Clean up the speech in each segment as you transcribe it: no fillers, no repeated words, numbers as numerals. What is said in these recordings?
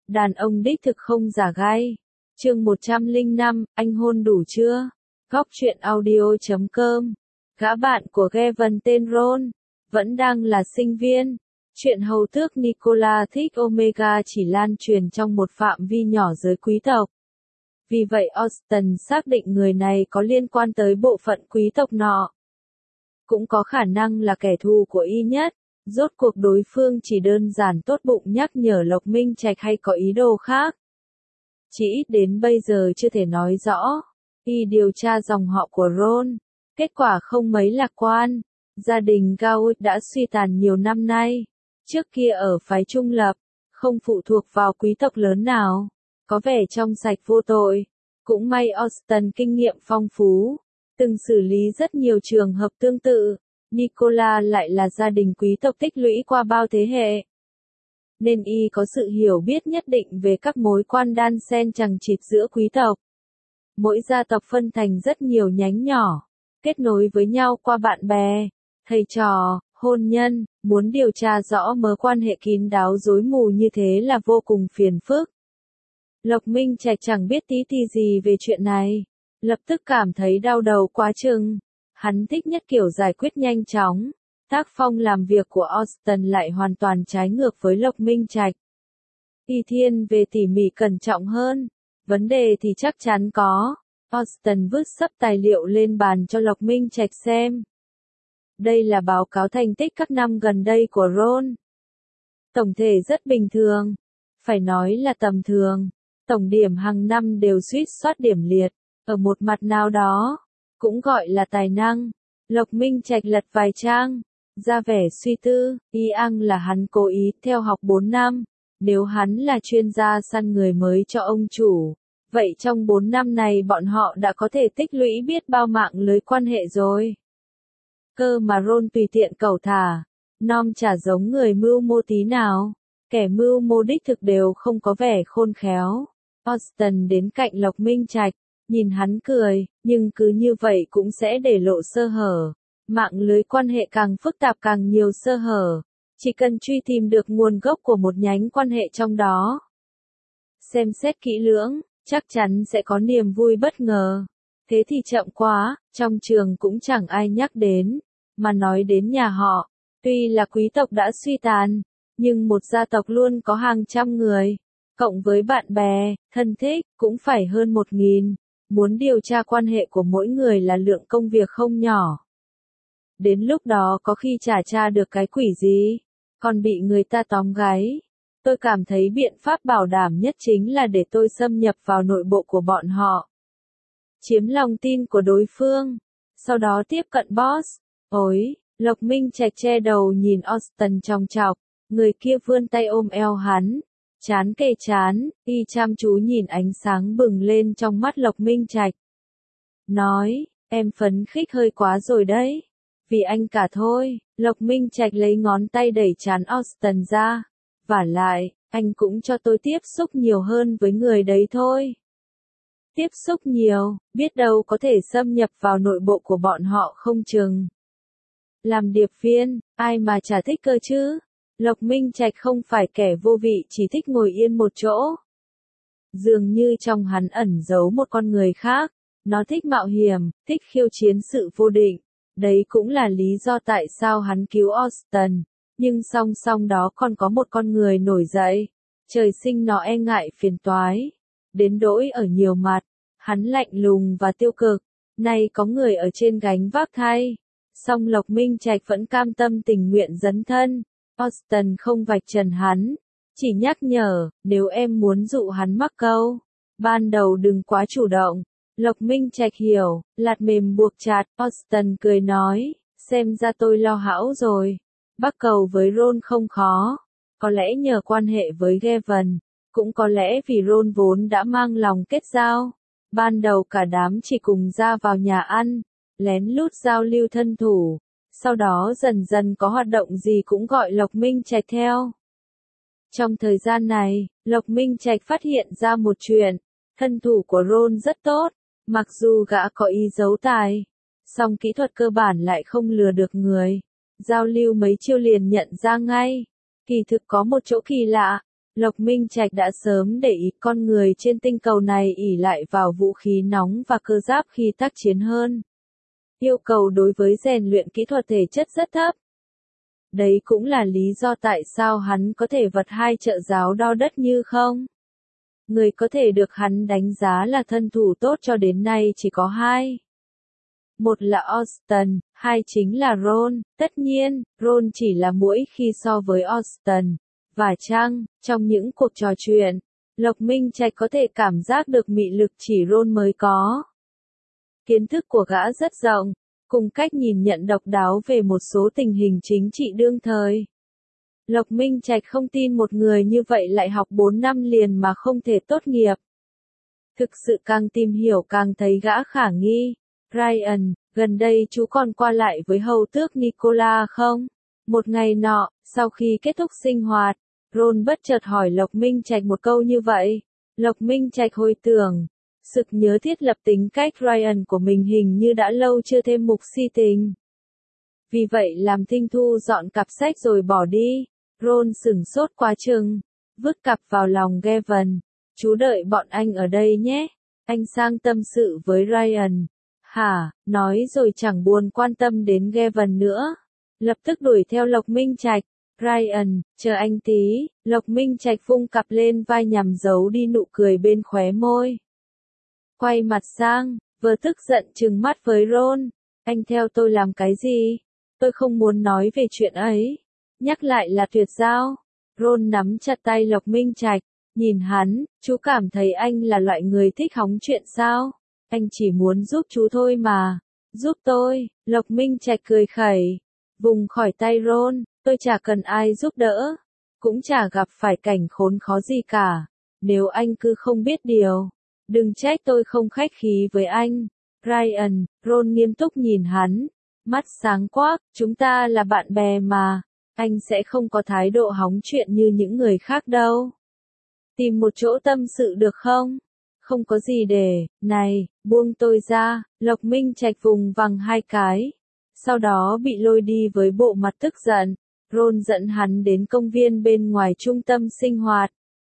Đàn ông đích thực không giả gai. Chương 105, anh hôn đủ chưa? Góc truyện audio.com. Gã bạn của Gavin tên Ron, vẫn đang là sinh viên. Chuyện hầu tước Nicola thích Omega chỉ lan truyền trong một phạm vi nhỏ giới quý tộc. Vì vậy Austen xác định người này có liên quan tới bộ phận quý tộc nọ. Cũng có khả năng là kẻ thù của y nhất. Rốt cuộc đối phương chỉ đơn giản tốt bụng nhắc nhở Lộc Minh Trạch hay có ý đồ khác. Chỉ ít đến bây giờ chưa thể nói rõ. Y điều tra dòng họ của Ron. Kết quả không mấy lạc quan. Gia đình Gaut đã suy tàn nhiều năm nay. Trước kia ở phái trung lập, không phụ thuộc vào quý tộc lớn nào. Có vẻ trong sạch vô tội. Cũng may Austen kinh nghiệm phong phú. Từng xử lý rất nhiều trường hợp tương tự. Nicola lại là gia đình quý tộc tích lũy qua bao thế hệ. Nên y có sự hiểu biết nhất định về các mối quan đan xen chằng chịt giữa quý tộc. Mỗi gia tộc phân thành rất nhiều nhánh nhỏ, kết nối với nhau qua bạn bè, thầy trò, hôn nhân. Muốn điều tra rõ mối quan hệ kín đáo rối mù như thế là vô cùng phiền phức. Lộc Minh Trạch chẳng biết tí ti gì về chuyện này, lập tức cảm thấy đau đầu quá chừng. Hắn thích nhất kiểu giải quyết nhanh chóng. Tác phong làm việc của Austen lại hoàn toàn trái ngược với Lộc Minh Trạch. Y thiên về tỉ mỉ cẩn trọng hơn. Vấn đề thì chắc chắn có. Austen vứt sấp tài liệu lên bàn cho Lộc Minh Trạch xem. Đây là báo cáo thành tích các năm gần đây của Ron. Tổng thể rất bình thường. Phải nói là tầm thường. Tổng điểm hàng năm đều suýt soát điểm liệt. Ở một mặt nào đó, cũng gọi là tài năng. Lộc Minh Trạch lật vài trang, ra vẻ suy tư. Y ăng là hắn cố ý theo học 4 năm. Nếu hắn là chuyên gia săn người mới cho ông chủ, vậy trong 4 năm này bọn họ đã có thể tích lũy biết bao mạng lưới quan hệ rồi. Cơ mà Ron tùy tiện cẩu thả, nom chả giống người mưu mô tí nào. Kẻ mưu mô đích thực đều không có vẻ khôn khéo. Austen đến cạnh Lộc Minh Trạch, nhìn hắn cười, nhưng cứ như vậy cũng sẽ để lộ sơ hở. Mạng lưới quan hệ càng phức tạp càng nhiều sơ hở. Chỉ cần truy tìm được nguồn gốc của một nhánh quan hệ trong đó. Xem xét kỹ lưỡng, chắc chắn sẽ có niềm vui bất ngờ. Thế thì chậm quá, trong trường cũng chẳng ai nhắc đến. Mà nói đến nhà họ, tuy là quý tộc đã suy tàn, nhưng một gia tộc luôn có hàng trăm người. Cộng với bạn bè, thân thích, cũng phải hơn 1.000. Muốn điều tra quan hệ của mỗi người là lượng công việc không nhỏ. Đến lúc đó có khi chả tra được cái quỷ gì, còn bị người ta tóm gáy. Tôi cảm thấy biện pháp bảo đảm nhất chính là để tôi xâm nhập vào nội bộ của bọn họ. Chiếm lòng tin của đối phương, sau đó tiếp cận boss. Ôi, Lộc Minh Trạch che đầu nhìn Austen chòng chọc, người kia vươn tay ôm eo hắn. Chán kề chán, y chăm chú nhìn ánh sáng bừng lên trong mắt Lộc Minh Trạch. Nói, em phấn khích hơi quá rồi đấy. Vì anh cả thôi. Lộc Minh Trạch lấy ngón tay đẩy trán Austen ra. Vả lại, anh cũng cho tôi tiếp xúc nhiều hơn với người đấy thôi. Tiếp xúc nhiều, biết đâu có thể xâm nhập vào nội bộ của bọn họ không chừng. Làm điệp viên, ai mà chả thích cơ chứ. Lộc Minh Trạch không phải kẻ vô vị chỉ thích ngồi yên một chỗ. Dường như trong hắn ẩn giấu một con người khác. Nó thích mạo hiểm, thích khiêu chiến sự vô định. Đấy cũng là lý do tại sao hắn cứu Austen. Nhưng song song đó còn có một con người nổi dậy. Trời sinh nó e ngại phiền toái. Đến nỗi ở nhiều mặt, hắn lạnh lùng và tiêu cực. Nay có người ở trên gánh vác thay. Song Lộc Minh Trạch vẫn cam tâm tình nguyện dấn thân. Austen không vạch trần hắn, chỉ nhắc nhở, nếu em muốn dụ hắn mắc câu, ban đầu đừng quá chủ động. Lộc Minh Trạch hiểu, lạt mềm buộc chặt. Austen cười nói, xem ra tôi lo hão rồi. Bắt cầu với Ron không khó, có lẽ nhờ quan hệ với Gavin, cũng có lẽ vì Ron vốn đã mang lòng kết giao. Ban đầu cả đám chỉ cùng ra vào nhà ăn, lén lút giao lưu thân thủ. Sau đó dần dần có hoạt động gì cũng gọi Lộc Minh Trạch theo. Trong thời gian này, Lộc Minh Trạch phát hiện ra một chuyện. Thân thủ của Ron rất tốt, mặc dù gã có ý giấu tài. Song kỹ thuật cơ bản lại không lừa được người. Giao lưu mấy chiêu liền nhận ra ngay. Kỳ thực có một chỗ kỳ lạ. Lộc Minh Trạch đã sớm để ý con người trên tinh cầu này ỷ lại vào vũ khí nóng và cơ giáp khi tác chiến hơn. Yêu cầu đối với rèn luyện kỹ thuật thể chất rất thấp. Đấy cũng là lý do tại sao hắn có thể vật hai trợ giáo đo đất như không. Người có thể được hắn đánh giá là thân thủ tốt cho đến nay chỉ có hai. Một là Austin, hai chính là Ron. Tất nhiên, Ron chỉ là muỗi khi so với Austin. Và chăng, trong những cuộc trò chuyện, Lộc Minh Trạch có thể cảm giác được mị lực chỉ Ron mới có. Kiến thức của gã rất rộng, cùng cách nhìn nhận độc đáo về một số tình hình chính trị đương thời. Lộc Minh Trạch không tin một người như vậy lại học 4 năm liền mà không thể tốt nghiệp. Thực sự càng tìm hiểu càng thấy gã khả nghi. Ryan, gần đây chú còn qua lại với hầu tước Nicola không? Một ngày nọ, sau khi kết thúc sinh hoạt, Ron bất chợt hỏi Lộc Minh Trạch một câu như vậy. Lộc Minh Trạch hồi tưởng, sực nhớ thiết lập tính cách Ryan của mình hình như đã lâu chưa thêm mục si tình. Vì vậy làm thinh thu dọn cặp sách rồi bỏ đi. Ron sửng sốt quá chừng, vứt cặp vào lòng Gavin. Chú đợi bọn anh ở đây nhé. Anh sang tâm sự với Ryan. Hả, nói rồi chẳng buồn quan tâm đến Gavin nữa. Lập tức đuổi theo Lộc Minh Trạch. Ryan, chờ anh tí. Lộc Minh Trạch vung cặp lên vai nhằm giấu đi nụ cười bên khóe môi. Quay mặt sang, vừa tức giận trừng mắt với Ron. Anh theo tôi làm cái gì? Tôi không muốn nói về chuyện ấy. Nhắc lại là tuyệt giao. Ron nắm chặt tay Lộc Minh Trạch, nhìn hắn, chú cảm thấy anh là loại người thích hóng chuyện sao? Anh chỉ muốn giúp chú thôi mà. Giúp tôi, Lộc Minh Trạch cười khẩy, vùng khỏi tay Ron, tôi chả cần ai giúp đỡ, cũng chả gặp phải cảnh khốn khó gì cả. Nếu anh cứ không biết điều, đừng trách tôi không khách khí với anh. Ryan, Ron nghiêm túc nhìn hắn, mắt sáng quắc, chúng ta là bạn bè mà. Anh sẽ không có thái độ hóng chuyện như những người khác đâu. Tìm một chỗ tâm sự được không? Không có gì để, này, buông tôi ra. Lộc Minh Trạch vùng vằng hai cái. Sau đó bị lôi đi với bộ mặt tức giận. Ron dẫn hắn đến công viên bên ngoài trung tâm sinh hoạt.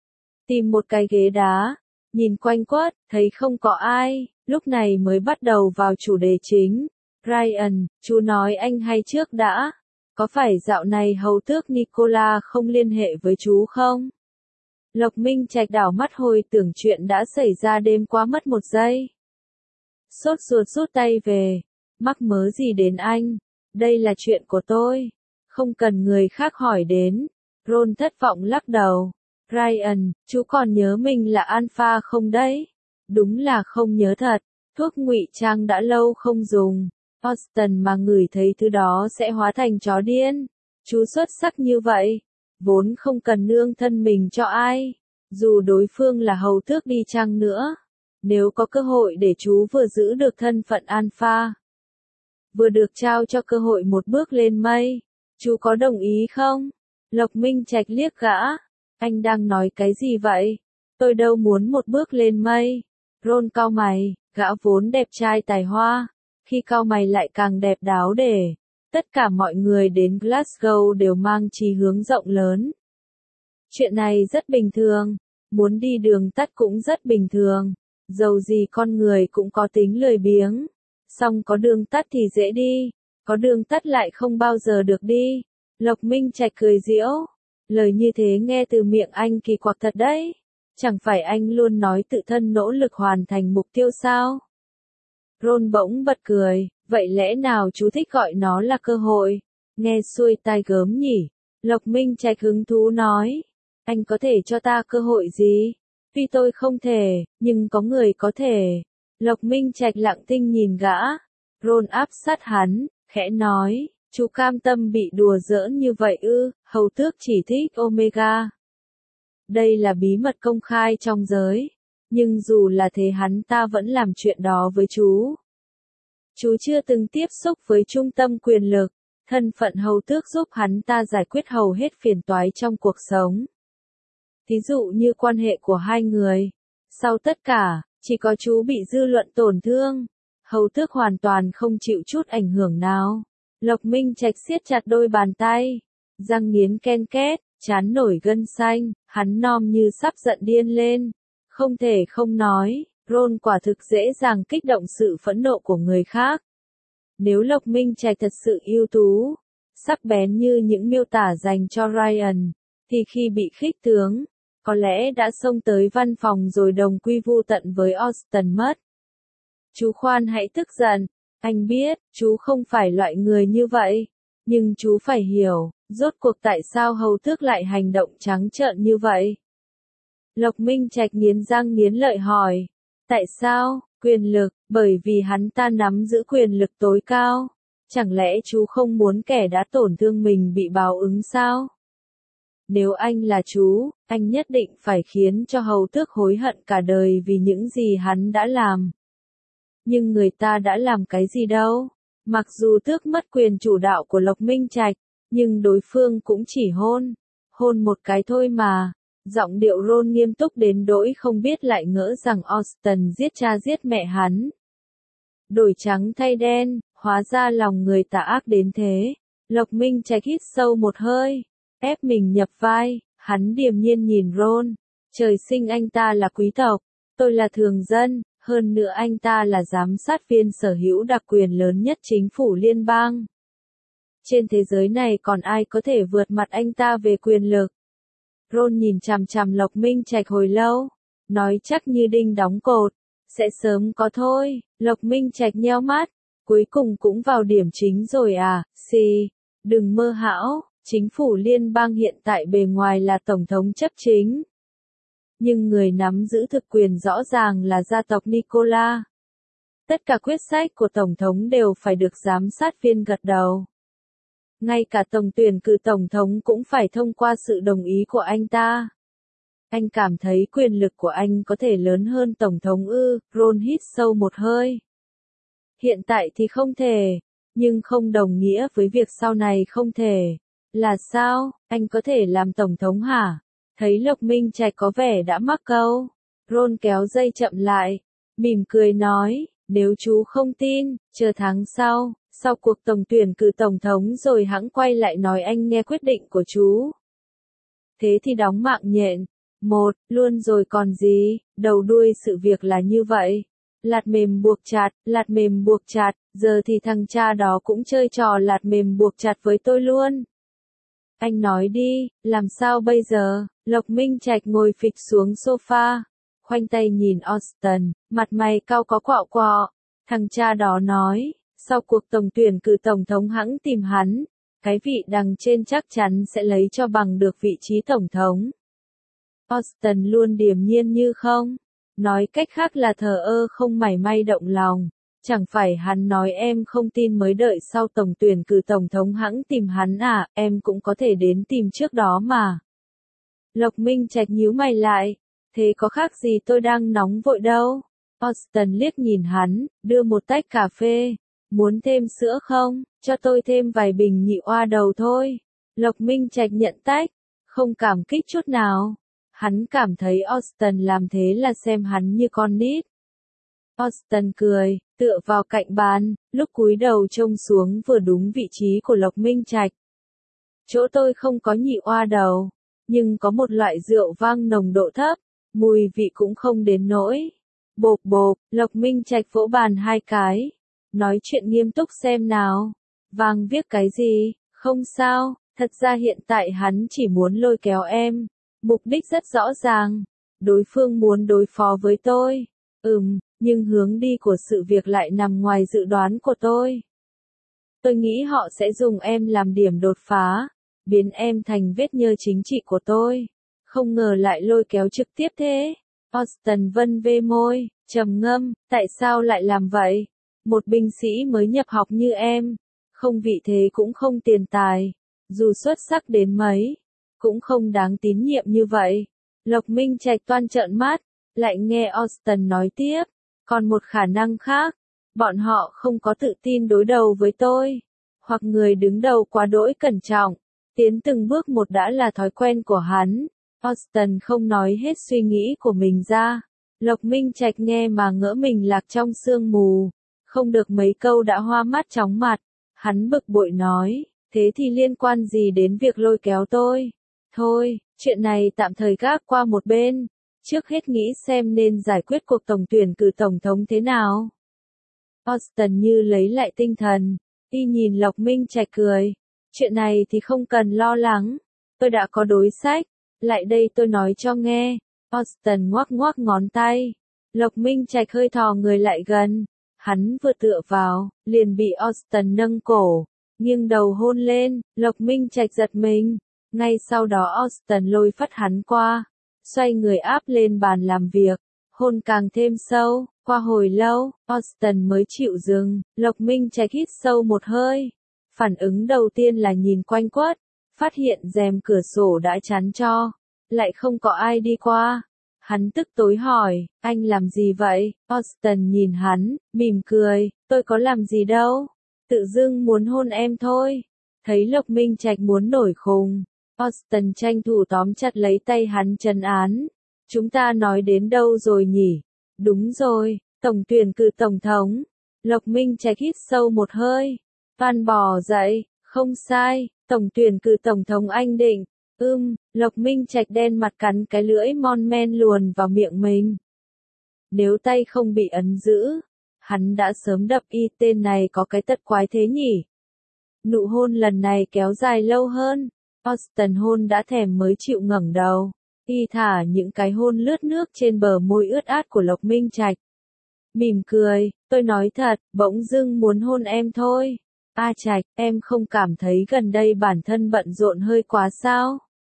Tìm một cái ghế đá. Nhìn quanh quất, thấy không có ai. Lúc này mới bắt đầu vào chủ đề chính. Ryan, chú nói anh hay trước đã. Có phải dạo này hầu tước Nicola không liên hệ với chú không? Lộc Minh Trạch đảo mắt hồi tưởng chuyện đã xảy ra đêm qua mất một giây. Sốt ruột rút tay về. Mắc mớ gì đến anh? Đây là chuyện của tôi. Không cần người khác hỏi đến. Ron thất vọng lắc đầu. Ryan, chú còn nhớ mình là Alpha không đấy? Đúng là không nhớ thật. Thuốc ngụy trang đã lâu không dùng. Austin mà ngửi thấy thứ đó sẽ hóa thành chó điên. Chú xuất sắc như vậy, vốn không cần nương thân mình cho ai, dù đối phương là hầu tước đi chăng nữa. Nếu có cơ hội để chú vừa giữ được thân phận Alpha, vừa được trao cho cơ hội một bước lên mây, chú có đồng ý không? Lộc Minh Trạch liếc gã. Anh đang nói cái gì vậy? Tôi đâu muốn một bước lên mây. Ron cau mày, gã vốn đẹp trai tài hoa. Khi cau mày lại càng đẹp đáo để. Tất cả mọi người đến Glasgow đều mang chí hướng rộng lớn. Chuyện này rất bình thường. Muốn đi đường tắt cũng rất bình thường. Dầu gì con người cũng có tính lười biếng. Song có đường tắt thì dễ đi. Có đường tắt lại không bao giờ được đi. Lộc Minh Trạch cười giễu. Lời như thế nghe từ miệng anh kỳ quặc thật đấy. Chẳng phải anh luôn nói tự thân nỗ lực hoàn thành mục tiêu sao? Ron bỗng bật cười, vậy lẽ nào chú thích gọi nó là cơ hội? Nghe xuôi tai gớm nhỉ? Lộc Minh Trạch hứng thú nói, anh có thể cho ta cơ hội gì? Tuy tôi không thể, nhưng có người có thể. Lộc Minh Trạch lặng thinh nhìn gã. Ron áp sát hắn, khẽ nói, chú cam tâm bị đùa giỡn như vậy ư? Hầu tước chỉ thích Omega. Đây là bí mật công khai trong giới. Nhưng dù là thế hắn ta vẫn làm chuyện đó với chú. Chú chưa từng tiếp xúc với trung tâm quyền lực. Thân phận hầu tước giúp hắn ta giải quyết hầu hết phiền toái trong cuộc sống. Thí dụ như quan hệ của hai người. Sau tất cả, chỉ có chú bị dư luận tổn thương. Hầu tước hoàn toàn không chịu chút ảnh hưởng nào. Lộc Minh Trạch siết chặt đôi bàn tay. Răng nghiến ken két. Trán nổi gân xanh, hắn nom như sắp giận điên lên. Không thể không nói, Ron quả thực dễ dàng kích động sự phẫn nộ của người khác. Nếu Lộc Minh Trạch thật sự ưu tú, sắc bén như những miêu tả dành cho Ryan, thì khi bị khích tướng, có lẽ đã xông tới văn phòng rồi đồng quy vu tận với Austen mất. Chú khoan hãy tức giận, anh biết, chú không phải loại người như vậy, nhưng chú phải hiểu, rốt cuộc tại sao hầu tước lại hành động trắng trợn như vậy. Lộc Minh Trạch nghiến răng nghiến lợi hỏi, tại sao? Quyền lực, bởi vì hắn ta nắm giữ quyền lực tối cao. Chẳng lẽ chú không muốn kẻ đã tổn thương mình bị báo ứng sao? Nếu anh là chú, anh nhất định phải khiến cho hầu tước hối hận cả đời vì những gì hắn đã làm. Nhưng người ta đã làm cái gì đâu? Mặc dù tước mất quyền chủ đạo của Lộc Minh Trạch, nhưng đối phương cũng chỉ hôn một cái thôi mà. Giọng điệu Ron nghiêm túc đến nỗi không biết lại ngỡ rằng Austen giết cha giết mẹ hắn. Đổi trắng thay đen, hóa ra lòng người tà ác đến thế. Lộc Minh Trạch hít sâu một hơi, ép mình nhập vai, hắn điềm nhiên nhìn Ron. Trời sinh anh ta là quý tộc, tôi là thường dân, hơn nữa anh ta là giám sát viên sở hữu đặc quyền lớn nhất chính phủ liên bang. Trên thế giới này còn ai có thể vượt mặt anh ta về quyền lực? Ron nhìn chằm chằm Lộc Minh Trạch hồi lâu, nói chắc như đinh đóng cột, sẽ sớm có thôi. Lộc Minh Trạch nheo mắt, cuối cùng cũng vào điểm chính rồi à, đừng mơ hão, chính phủ liên bang hiện tại bề ngoài là tổng thống chấp chính. Nhưng người nắm giữ thực quyền rõ ràng là gia tộc Nicola. Tất cả quyết sách của tổng thống đều phải được giám sát viên gật đầu. Ngay cả tổng tuyển cử tổng thống cũng phải thông qua sự đồng ý của anh ta. Anh cảm thấy quyền lực của anh có thể lớn hơn tổng thống ư? Ron hít sâu một hơi. Hiện tại thì không thể, nhưng không đồng nghĩa với việc sau này không thể. Là sao, anh có thể làm tổng thống hả? Thấy Lộc Minh Trạch có vẻ đã mắc câu. Ron kéo dây chậm lại, mỉm cười nói, nếu chú không tin, chờ tháng sau cuộc tổng tuyển cử tổng thống rồi hẵng quay lại nói anh nghe quyết định của chú. Thế thì đóng mạng nhện. Luôn rồi còn gì, đầu đuôi sự việc là như vậy. Lạt mềm buộc chặt, giờ thì thằng cha đó cũng chơi trò lạt mềm buộc chặt với tôi luôn. Anh nói đi, làm sao bây giờ? Lộc Minh Trạch ngồi phịch xuống sofa, khoanh tay nhìn Austen, mặt mày cau có quạo quọ. Thằng cha đó nói, sau cuộc tổng tuyển cử tổng thống hẵng tìm hắn, cái vị đằng trên chắc chắn sẽ lấy cho bằng được vị trí tổng thống. Austen luôn điềm nhiên như không, nói cách khác là thờ ơ không mảy may động lòng. Chẳng phải hắn nói em không tin mới đợi sau tổng tuyển cử tổng thống hẵng tìm hắn à, em cũng có thể đến tìm trước đó mà. Lộc Minh Trạch nhíu mày lại, thế có khác gì tôi đang nóng vội đâu. Austen liếc nhìn hắn, đưa một tách cà phê. Muốn thêm sữa không? Cho tôi thêm vài bình nhị oa đầu thôi. Lộc Minh Trạch nhận tách, không cảm kích chút nào. Hắn cảm thấy Austen làm thế là xem hắn như con nít. Austen cười, tựa vào cạnh bàn, lúc cúi đầu trông xuống vừa đúng vị trí của Lộc Minh Trạch. Chỗ tôi không có nhị oa đầu, nhưng có một loại rượu vang nồng độ thấp, mùi vị cũng không đến nỗi. Bộp bộp, Lộc Minh Trạch vỗ bàn hai cái. Nói chuyện nghiêm túc xem nào. Vang viết cái gì? Không sao, thật ra hiện tại hắn chỉ muốn lôi kéo em. Mục đích rất rõ ràng. Đối phương muốn đối phó với tôi. Nhưng hướng đi của sự việc lại nằm ngoài dự đoán của tôi. Tôi nghĩ họ sẽ dùng em làm điểm đột phá, biến em thành vết nhơ chính trị của tôi. Không ngờ lại lôi kéo trực tiếp thế. Austen vân vê môi, trầm ngâm, tại sao lại làm vậy? Một binh sĩ mới nhập học như em, không vị thế cũng không tiền tài, dù xuất sắc đến mấy, cũng không đáng tín nhiệm như vậy. Lộc Minh Trạch toan trợn mắt, lại nghe Austen nói tiếp, còn một khả năng khác, bọn họ không có tự tin đối đầu với tôi, hoặc người đứng đầu quá đỗi cẩn trọng, tiến từng bước một đã là thói quen của hắn. Austen không nói hết suy nghĩ của mình ra. Lộc Minh Trạch nghe mà ngỡ mình lạc trong sương mù, không được mấy câu đã hoa mắt chóng mặt. Hắn bực bội nói, thế thì liên quan gì đến việc lôi kéo tôi? Thôi, chuyện này tạm thời gác qua một bên. Trước hết nghĩ xem nên giải quyết cuộc tổng tuyển cử tổng thống thế nào. Austin như lấy lại tinh thần, y nhìn Lộc Minh Trạch cười. Chuyện này thì không cần lo lắng, tôi đã có đối sách, lại đây tôi nói cho nghe. Austin ngoắc ngoắc ngón tay. Lộc Minh Trạch hơi thò người lại gần, hắn vừa tựa vào, liền bị Austin nâng cổ, nghiêng đầu hôn lên. Lộc Minh Trạch giật mình, ngay sau đó Austin lôi phắt hắn qua, xoay người áp lên bàn làm việc, hôn càng thêm sâu. Qua hồi lâu, Austin mới chịu dừng. Lộc Minh Trạch hít sâu một hơi. Phản ứng đầu tiên là nhìn quanh quất, phát hiện rèm cửa sổ đã chắn cho, lại không có ai đi qua. Hắn tức tối hỏi, anh làm gì vậy? Austin nhìn hắn, mỉm cười, tôi có làm gì đâu, tự dưng muốn hôn em thôi. Thấy Lộc Minh Trạch muốn nổi khùng, Austin tranh thủ tóm chặt lấy tay hắn trấn an. Chúng ta nói đến đâu rồi nhỉ? Đúng rồi, tổng tuyển cử tổng thống. Lộc Minh Trạch hít sâu một hơi, van bò dậy, không sai, tổng tuyển cử tổng thống Anh định. Lộc Minh Trạch đen mặt cắn cái lưỡi mon men luồn vào miệng mình. Nếu tay không bị ấn giữ, hắn đã sớm đập y. Tên này có cái tật quái thế nhỉ? Nụ hôn lần này kéo dài lâu hơn. Austin hôn đã thèm mới chịu ngẩng đầu. Y thả những cái hôn lướt nước trên bờ môi ướt át của Lộc Minh Trạch. Mỉm cười, tôi nói thật, bỗng dưng muốn hôn em thôi. A Trạch, em không cảm thấy gần đây bản thân bận rộn hơi quá sao?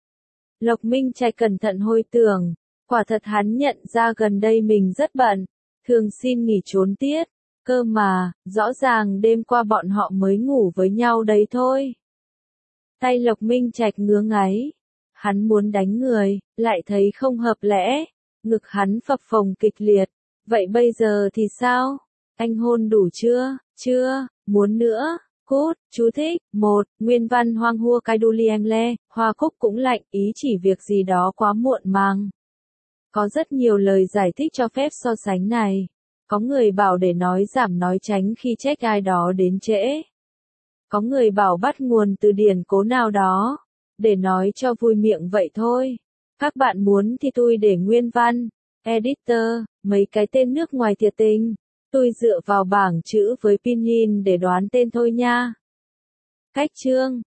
Lộc Minh Trạch cẩn thận hồi tưởng, quả thật hắn nhận ra gần đây mình rất bận, thường xin nghỉ trốn tiết, cơ mà, rõ ràng đêm qua bọn họ mới ngủ với nhau đấy thôi. Tay Lộc Minh Trạch ngứa ngáy, hắn muốn đánh người, lại thấy không hợp lẽ, ngực hắn phập phồng kịch liệt, vậy bây giờ thì sao? Anh hôn đủ chưa? Chưa, muốn nữa. Cút, chú thích, 1, nguyên văn hoang hua cái đu lieng le, hoa cúc cũng lạnh, ý chỉ việc gì đó quá muộn màng. Có rất nhiều lời giải thích cho phép so sánh này. Có người bảo để nói giảm nói tránh khi trách ai đó đến trễ. Có người bảo bắt nguồn từ điển cố nào đó, để nói cho vui miệng vậy thôi. Các bạn muốn thì tôi để nguyên văn, editor, mấy cái tên nước ngoài thiệt tình. Tôi dựa vào bảng chữ với Pinyin để đoán tên thôi nha. Cách chương